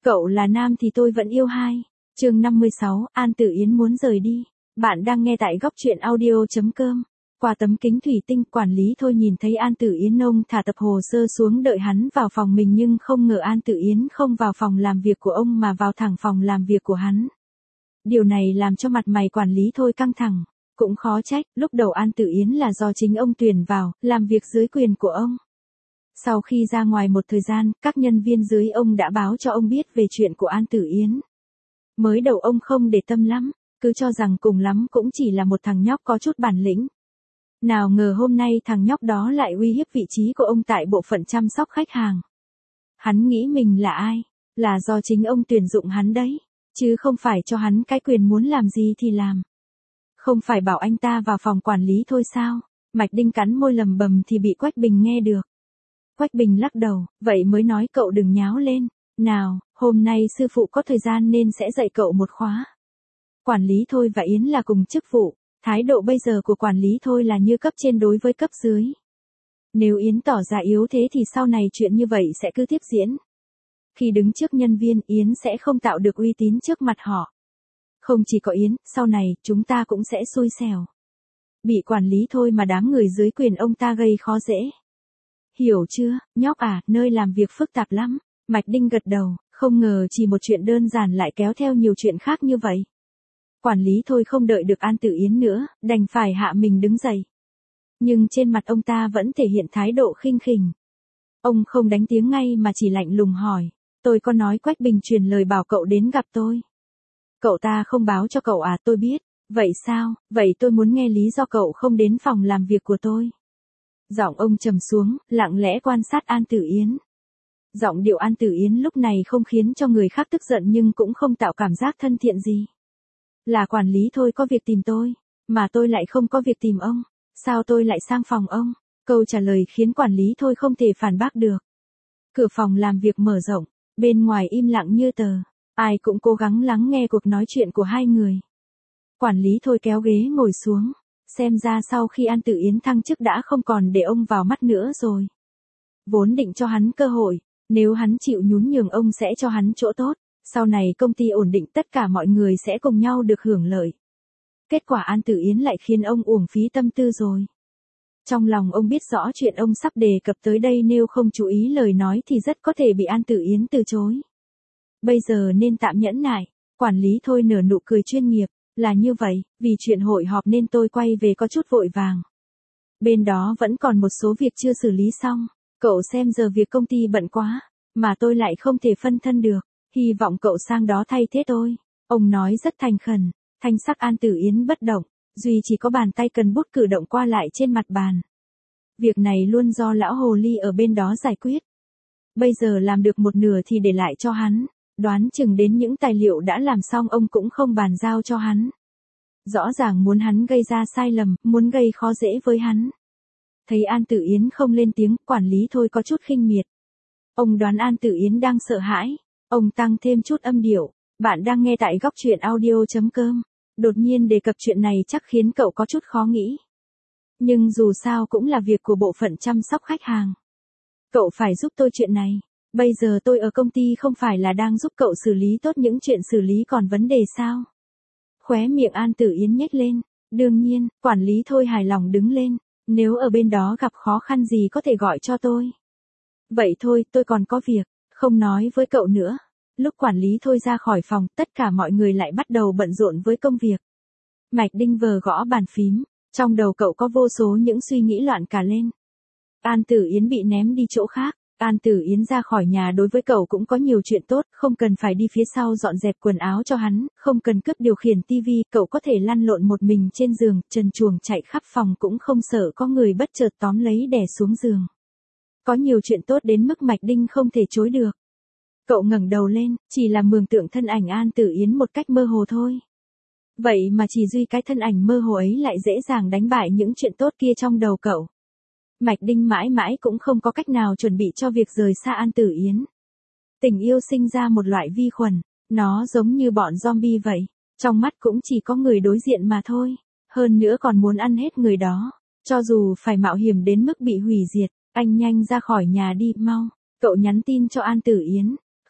Cậu là nam thì tôi vẫn yêu hai. Chương 56, An Tử Yến muốn rời đi. Bạn đang nghe tại góc truyện audio.com. Qua tấm kính thủy tinh, quản lý Thôi nhìn thấy An Tử Yến ông thả tập hồ sơ xuống đợi hắn vào phòng mình, nhưng không ngờ An Tử Yến không vào phòng làm việc của ông mà vào thẳng phòng làm việc của hắn. Điều này làm cho mặt mày quản lý Thôi căng thẳng. Cũng khó trách, lúc đầu An Tử Yến là do chính ông tuyển vào, làm việc dưới quyền của ông. Sau khi ra ngoài một thời gian, các nhân viên dưới ông đã báo cho ông biết về chuyện của An Tử Yến. Mới đầu ông không để tâm lắm, cứ cho rằng cùng lắm cũng chỉ là một thằng nhóc có chút bản lĩnh. Nào ngờ hôm nay thằng nhóc đó lại uy hiếp vị trí của ông tại bộ phận chăm sóc khách hàng. Hắn nghĩ mình là ai? Là do chính ông tuyển dụng hắn đấy, chứ không phải cho hắn cái quyền muốn làm gì thì làm. Không phải bảo anh ta vào phòng quản lý thôi sao? Mạch Đinh cắn môi lầm bầm thì bị Quách Bình nghe được. Quách Bình lắc đầu, vậy mới nói cậu đừng nháo lên. Nào, hôm nay sư phụ có thời gian nên sẽ dạy cậu một khóa. Quản lý Thôi và Yến là cùng chức vụ, thái độ bây giờ của quản lý Thôi là như cấp trên đối với cấp dưới. Nếu Yến tỏ ra yếu thế thì sau này chuyện như vậy sẽ cứ tiếp diễn. Khi đứng trước nhân viên, Yến sẽ không tạo được uy tín trước mặt họ. Không chỉ có Yến, sau này chúng ta cũng sẽ xui xẻo. Bị quản lý Thôi mà đám người dưới quyền ông ta gây khó dễ. Hiểu chưa, nhóc à, nơi làm việc phức tạp lắm. Mạch Đinh gật đầu, không ngờ chỉ một chuyện đơn giản lại kéo theo nhiều chuyện khác như vậy. Quản lý Thôi không đợi được An Tử Yến nữa, đành phải hạ mình đứng dậy. Nhưng trên mặt ông ta vẫn thể hiện thái độ khinh khỉnh. Ông không đánh tiếng ngay mà chỉ lạnh lùng hỏi, tôi có nói Quách Bình truyền lời bảo cậu đến gặp tôi. Cậu ta không báo cho cậu à? Tôi biết. Vậy sao? Vậy tôi muốn nghe lý do cậu không đến phòng làm việc của tôi. Giọng ông trầm xuống, lặng lẽ quan sát An Tử Yến. Giọng điệu An Tử Yến lúc này không khiến cho người khác tức giận nhưng cũng không tạo cảm giác thân thiện gì. Là quản lý Thôi có việc tìm tôi, mà tôi lại không có việc tìm ông. Sao tôi lại sang phòng ông? Câu trả lời khiến quản lý Thôi không thể phản bác được. Cửa phòng làm việc mở rộng, bên ngoài im lặng như tờ. Ai cũng cố gắng lắng nghe cuộc nói chuyện của hai người. Quản lý Thôi kéo ghế ngồi xuống. Xem ra sau khi An Tử Yến thăng chức đã không còn để ông vào mắt nữa rồi. Vốn định cho hắn cơ hội, nếu hắn chịu nhún nhường ông sẽ cho hắn chỗ tốt. Sau này công ty ổn định, tất cả mọi người sẽ cùng nhau được hưởng lợi. Kết quả An Tử Yến lại khiến ông uổng phí tâm tư rồi. Trong lòng ông biết rõ chuyện ông sắp đề cập tới đây, nếu không chú ý lời nói thì rất có thể bị An Tử Yến từ chối. Bây giờ nên tạm nhẫn nại. Quản lý Thôi nở nụ cười chuyên nghiệp. Là như vậy, vì chuyện hội họp nên tôi quay về có chút vội vàng. Bên đó vẫn còn một số việc chưa xử lý xong. Cậu xem giờ việc công ty bận quá, mà tôi lại không thể phân thân được. Hy vọng cậu sang đó thay thế tôi. Ông nói rất thành khẩn. Thanh sắc An Tử Yến bất động, duy chỉ có bàn tay cần bút cử động qua lại trên mặt bàn. Việc này luôn do lão hồ ly ở bên đó giải quyết. Bây giờ làm được một nửa thì để lại cho hắn. Đoán chừng đến những tài liệu đã làm xong ông cũng không bàn giao cho hắn. Rõ ràng muốn hắn gây ra sai lầm, muốn gây khó dễ với hắn. Thấy An Tử Yến không lên tiếng, quản lý Thôi có chút khinh miệt. Ông đoán An Tử Yến đang sợ hãi. Ông tăng thêm chút âm điệu. Bạn đang nghe tại góc truyện audio.com. Đột nhiên đề cập chuyện này chắc khiến cậu có chút khó nghĩ. Nhưng dù sao cũng là việc của bộ phận chăm sóc khách hàng. Cậu phải giúp tôi chuyện này. Bây giờ tôi ở công ty không phải là đang giúp cậu xử lý tốt những chuyện xử lý còn vấn đề sao? Khóe miệng An Tử Yến nhếch lên. Đương nhiên, quản lý Thôi hài lòng đứng lên. Nếu ở bên đó gặp khó khăn gì có thể gọi cho tôi. Vậy thôi, tôi còn có việc, không nói với cậu nữa. Lúc quản lý Thôi ra khỏi phòng, tất cả mọi người lại bắt đầu bận rộn với công việc. Mạch Đinh vờ gõ bàn phím, trong đầu cậu có vô số những suy nghĩ loạn cả lên. An Tử Yến bị ném đi chỗ khác. An Tử Yến ra khỏi nhà đối với cậu cũng có nhiều chuyện tốt, không cần phải đi phía sau dọn dẹp quần áo cho hắn, không cần cướp điều khiển tivi, cậu có thể lăn lộn một mình trên giường, trần truồng chạy khắp phòng cũng không sợ có người bất chợt tóm lấy đè xuống giường. Có nhiều chuyện tốt đến mức Mạch Đinh không thể chối được. Cậu ngẩng đầu lên, chỉ là mường tượng thân ảnh An Tử Yến một cách mơ hồ thôi. Vậy mà chỉ duy cái thân ảnh mơ hồ ấy lại dễ dàng đánh bại những chuyện tốt kia trong đầu cậu. Mạch Đinh mãi mãi cũng không có cách nào chuẩn bị cho việc rời xa An Tử Yến. Tình yêu sinh ra một loại vi khuẩn, nó giống như bọn zombie vậy, trong mắt cũng chỉ có người đối diện mà thôi, hơn nữa còn muốn ăn hết người đó, cho dù phải mạo hiểm đến mức bị hủy diệt, anh nhanh ra khỏi nhà đi, mau. Cậu nhắn tin cho An Tử Yến,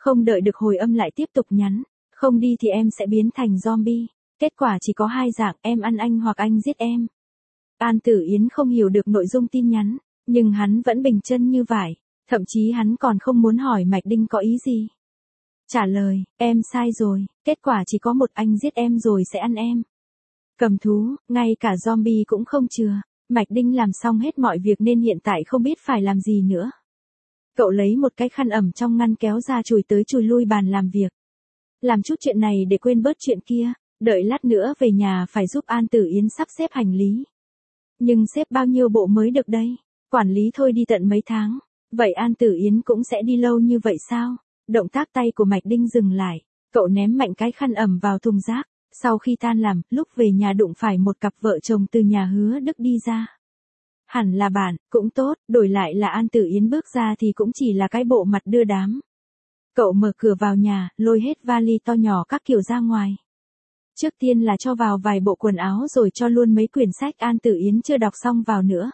Không đợi được hồi âm lại tiếp tục nhắn, không đi thì em sẽ biến thành zombie. Kết quả chỉ có hai dạng, em ăn anh hoặc anh giết em. An Tử Yến không hiểu được nội dung tin nhắn, nhưng hắn vẫn bình chân như vải, thậm chí hắn còn không muốn hỏi Mạch Đinh có ý gì. Trả lời, em sai rồi, kết quả chỉ có một, anh giết em rồi sẽ ăn em. Cầm thú, ngay cả zombie cũng không chừa. Mạch Đinh làm xong hết mọi việc nên hiện tại không biết phải làm gì nữa. Cậu lấy một cái khăn ẩm trong ngăn kéo ra chùi tới chùi lui bàn làm việc. Làm chút chuyện này để quên bớt chuyện kia, đợi lát nữa về nhà phải giúp An Tử Yến sắp xếp hành lý. Nhưng xếp bao nhiêu bộ mới được đây? Quản lý thôi đi tận mấy tháng. Vậy An Tử Yến cũng sẽ đi lâu như vậy sao? Động tác tay của Mạch Đinh dừng lại. Cậu ném mạnh cái khăn ẩm vào thùng rác. Sau khi tan làm, lúc về nhà đụng phải một cặp vợ chồng từ nhà Hứa Đức đi ra. Hẳn là bạn, cũng tốt, đổi lại là An Tử Yến bước ra thì cũng chỉ là cái bộ mặt đưa đám. Cậu mở cửa vào nhà, lôi hết vali to nhỏ các kiểu ra ngoài. Trước tiên là cho vào vài bộ quần áo rồi cho luôn mấy quyển sách An Tử Yến chưa đọc xong vào nữa.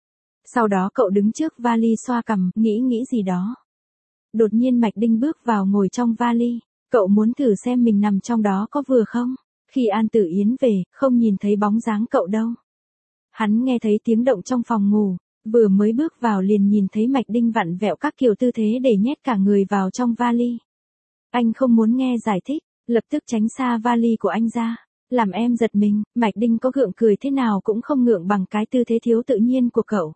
Sau đó cậu đứng trước vali xoa cằm, nghĩ gì đó. Đột nhiên Mạch Đinh bước vào ngồi trong vali, cậu muốn thử xem mình nằm trong đó có vừa không. Khi An Tử Yến về, không nhìn thấy bóng dáng cậu đâu. Hắn nghe thấy tiếng động trong phòng ngủ, vừa mới bước vào liền nhìn thấy Mạch Đinh vặn vẹo các kiểu tư thế để nhét cả người vào trong vali. Anh không muốn nghe giải thích, lập tức tránh xa vali của anh ra. Làm em giật mình, Mạch Đinh có gượng cười thế nào cũng không ngượng bằng cái tư thế thiếu tự nhiên của cậu.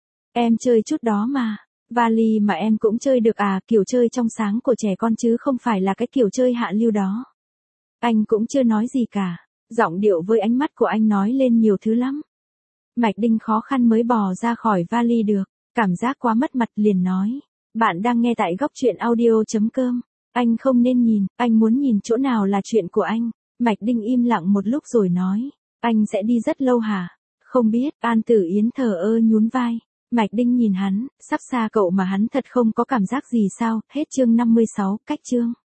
Em chơi chút đó mà. Vali mà em cũng chơi được à, kiểu chơi trong sáng của trẻ con chứ không phải là cái kiểu chơi hạ lưu đó. Anh cũng chưa nói gì cả. Giọng điệu với ánh mắt của anh nói lên nhiều thứ lắm. Mạch Đinh khó khăn mới bò ra khỏi vali được. Cảm giác quá mất mặt liền nói. Bạn đang nghe tại góc truyện audio.com. Anh không nên nhìn, anh muốn nhìn chỗ nào là chuyện của anh. Mạch Đinh im lặng một lúc rồi nói. Anh sẽ đi rất lâu hả? Không biết, An Tử Yến thờ ơ nhún vai. Mạch Đinh nhìn hắn, sắp xa cậu mà hắn thật không có cảm giác gì sao, hết chương 56, cách chương.